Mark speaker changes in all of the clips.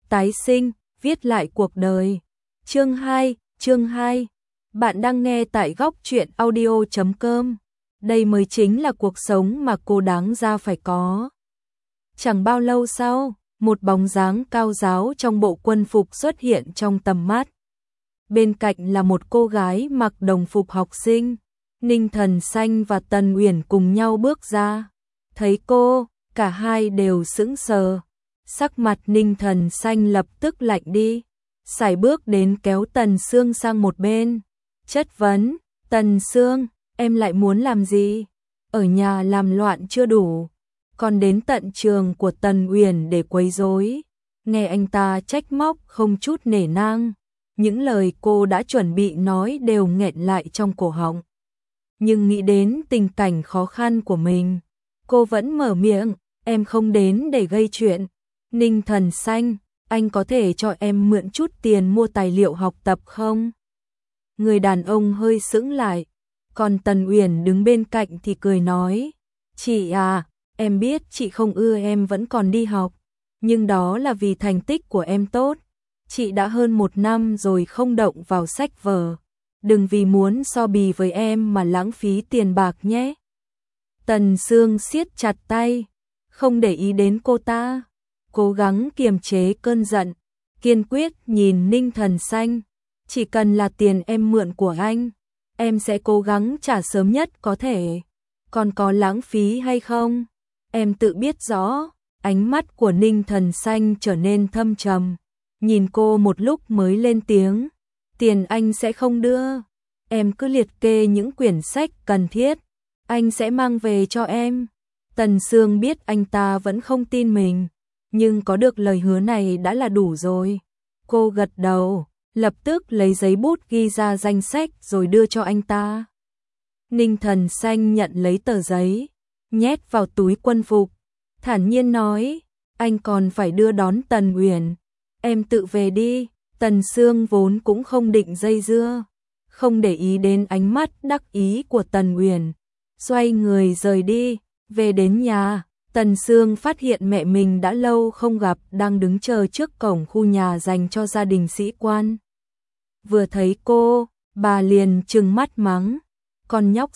Speaker 1: Tái sinh, viết lại cuộc đời. Chương 2. Bạn đang nghe tại góc truyện audio.com. Đây mới chính là cuộc sống mà cô đáng ra phải có. Chẳng bao lâu sau, một bóng dáng cao ráo trong bộ quân phục xuất hiện trong tầm mắt. Bên cạnh là một cô gái mặc đồng phục học sinh. Ninh Thần Xanh và Tần Uyển cùng nhau bước ra. Thấy cô, cả hai đều sững sờ. Sắc mặt Ninh Thần Xanh lập tức lạnh đi. Sải bước đến kéo Tần Sương sang một bên. Chất vấn, Tần Sương, em lại muốn làm gì? Ở nhà làm loạn chưa đủ, còn đến tận trường của Tần Uyển để quấy rối. Nghe anh ta trách móc không chút nể nang. Những lời cô đã chuẩn bị nói đều nghẹn lại trong cổ họng. Nhưng nghĩ đến tình cảnh khó khăn của mình, cô vẫn mở miệng, em không đến để gây chuyện. Ninh Thần Xanh, anh có thể cho em mượn chút tiền mua tài liệu học tập không? Người đàn ông hơi sững lại, còn Tần Uyển đứng bên cạnh thì cười nói, chị à, em biết chị không ưa em vẫn còn đi học, nhưng đó là vì thành tích của em tốt. Chị đã hơn 1 năm rồi không động vào sách vở. Đừng vì muốn so bì với em mà lãng phí tiền bạc nhé. Tần Sương siết chặt tay, không để ý đến cô ta, cố gắng kiềm chế cơn giận, kiên quyết nhìn Ninh Thần Xanh. Chỉ cần là tiền em mượn của anh, em sẽ cố gắng trả sớm nhất có thể. Còn có lãng phí hay không, em tự biết rõ. Ánh mắt của Ninh Thần Xanh trở nên thâm trầm, nhìn cô một lúc mới lên tiếng. Tiền anh sẽ không đưa, em cứ liệt kê những quyển sách cần thiết, anh sẽ mang về cho em. Tần Sương biết anh ta vẫn không tin mình, nhưng có được lời hứa này đã là đủ rồi. Cô gật đầu, lập tức lấy giấy bút ghi ra danh sách rồi đưa cho anh ta. Ninh Thần Xanh nhận lấy tờ giấy, nhét vào túi quân phục, thản nhiên nói, anh còn phải đưa đón Tần Uyển, em tự về đi. Tần Sương vốn cũng không định dây dưa, không để ý đến ánh mắt đắc ý của Tần Uyển, xoay người rời đi. Về đến nhà, Tần Sương phát hiện mẹ mình đã lâu không gặp đang đứng chờ trước cổng khu nhà dành cho gia đình sĩ quan. Vừa thấy cô, bà liền trừng mắt mắng, con nhóc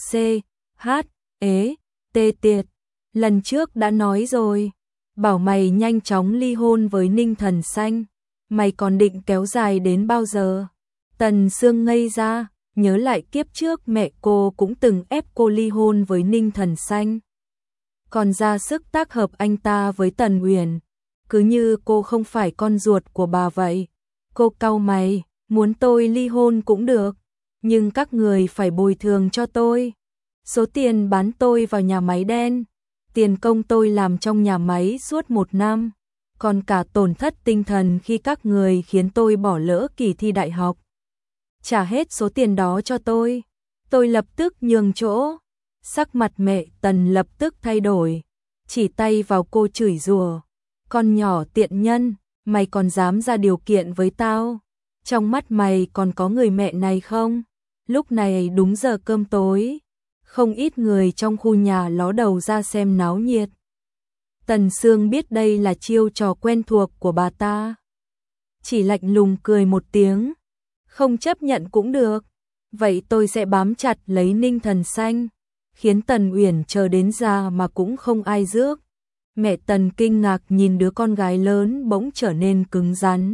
Speaker 1: tê tiệt, lần trước đã nói rồi, bảo mày nhanh chóng ly hôn với Ninh Thần Xanh. Mày còn định kéo dài đến bao giờ? Tần Sương ngây ra, nhớ lại kiếp trước mẹ cô cũng từng ép cô ly hôn với Ninh Thần Xanh. Còn ra sức tác hợp anh ta với Tần Uyển, cứ như cô không phải con ruột của bà vậy. Cô cau mày, muốn tôi ly hôn cũng được, nhưng các người phải bồi thường cho tôi. Số tiền bán tôi vào nhà máy đen, tiền công tôi làm trong nhà máy suốt 1 năm. Còn cả tổn thất tinh thần khi các người khiến tôi bỏ lỡ kỳ thi đại học. Trả hết số tiền đó cho tôi lập tức nhường chỗ. Sắc mặt mẹ Tần lập tức thay đổi, chỉ tay vào cô chửi rủa, con nhỏ tiện nhân, mày còn dám ra điều kiện với tao? Trong mắt mày còn có người mẹ này không? Lúc này đúng giờ cơm tối, không ít người trong khu nhà ló đầu ra xem náo nhiệt. Tần Sương biết đây là chiêu trò quen thuộc của bà ta, chỉ lạnh lùng cười một tiếng, không chấp nhận cũng được, vậy tôi sẽ bám chặt lấy Ninh Thần Xanh, khiến Tần Uyển chờ đến già mà cũng không ai rước. Mẹ Tần kinh ngạc nhìn đứa con gái lớn bỗng trở nên cứng rắn.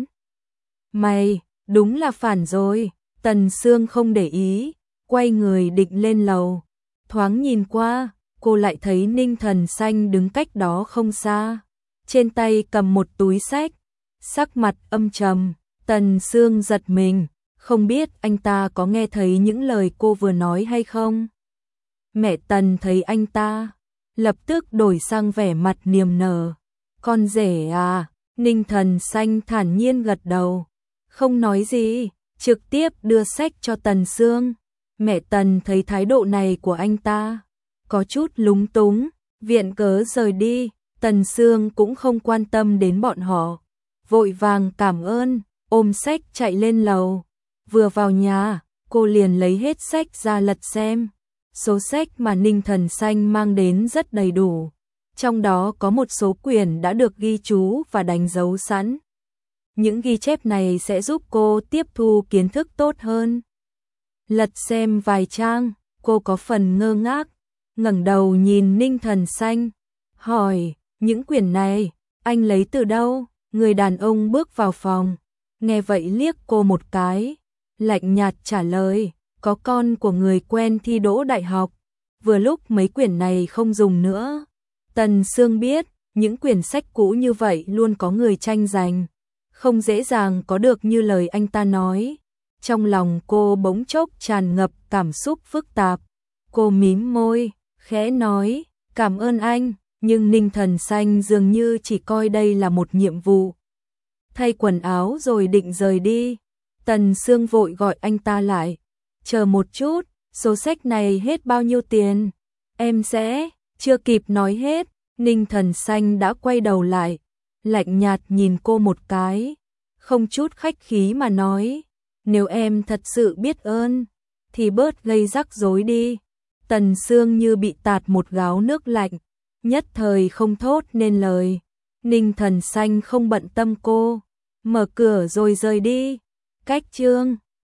Speaker 1: Mày, đúng là phản rồi. Tần Sương không để ý, quay người định lên lầu, thoáng nhìn qua, cô lại thấy Ninh Thần Xanh đứng cách đó không xa, trên tay cầm một túi sách, sắc mặt âm trầm. Tần Sương giật mình, không biết anh ta có nghe thấy những lời cô vừa nói hay không. Mẹ Tần thấy anh ta, lập tức đổi sang vẻ mặt niềm nở. Con rể à? Ninh Thần Xanh thản nhiên gật đầu, không nói gì, trực tiếp đưa sách cho Tần Sương. Mẹ Tần thấy thái độ này của anh ta, có chút lúng túng, viện cớ rời đi. Tần Sương cũng không quan tâm đến bọn họ, vội vàng cảm ơn, ôm sách chạy lên lầu. Vừa vào nhà, cô liền lấy hết sách ra lật xem. Số sách mà Ninh Thần Xanh mang đến rất đầy đủ, trong đó có một số quyển đã được ghi chú và đánh dấu sẵn. những ghi chép này sẽ giúp cô tiếp thu kiến thức tốt hơn. Lật xem vài trang, cô có phần ngơ ngác, ngẩng đầu nhìn Ninh Thần Xanh, hỏi, những quyển này, anh lấy từ đâu? Người đàn ông bước vào phòng, nghe vậy liếc cô một cái, lạnh nhạt trả lời, có con của người quen thi đỗ đại học, vừa lúc mấy quyển này không dùng nữa. Tần Sương biết, những quyển sách cũ như vậy luôn có người tranh giành, không dễ dàng có được như lời anh ta nói. Trong lòng cô bỗng chốc tràn ngập cảm xúc phức tạp. Cô mím môi, khẽ nói, cảm ơn anh, nhưng Ninh Thần Xanh dường như chỉ coi đây là một nhiệm vụ. Thay quần áo rồi định rời đi. Tần Sương vội gọi anh ta lại. Chờ một chút, số sách này hết bao nhiêu tiền? Em sẽ... Chưa kịp nói hết, Ninh Thần Xanh đã quay đầu lại, lạnh nhạt nhìn cô một cái, không chút khách khí mà nói, nếu em thật sự biết ơn, thì bớt gây rắc rối đi. Tần Sương như bị tạt một gáo nước lạnh, nhất thời không thốt nên lời. Ninh Thần Xanh không bận tâm cô, mở cửa rồi rời đi. Cách chương